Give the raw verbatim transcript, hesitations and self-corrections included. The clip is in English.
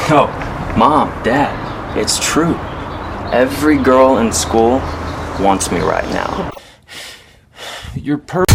Oh, Mom, Dad, it's true. Every girl in school wants me right now. You're per-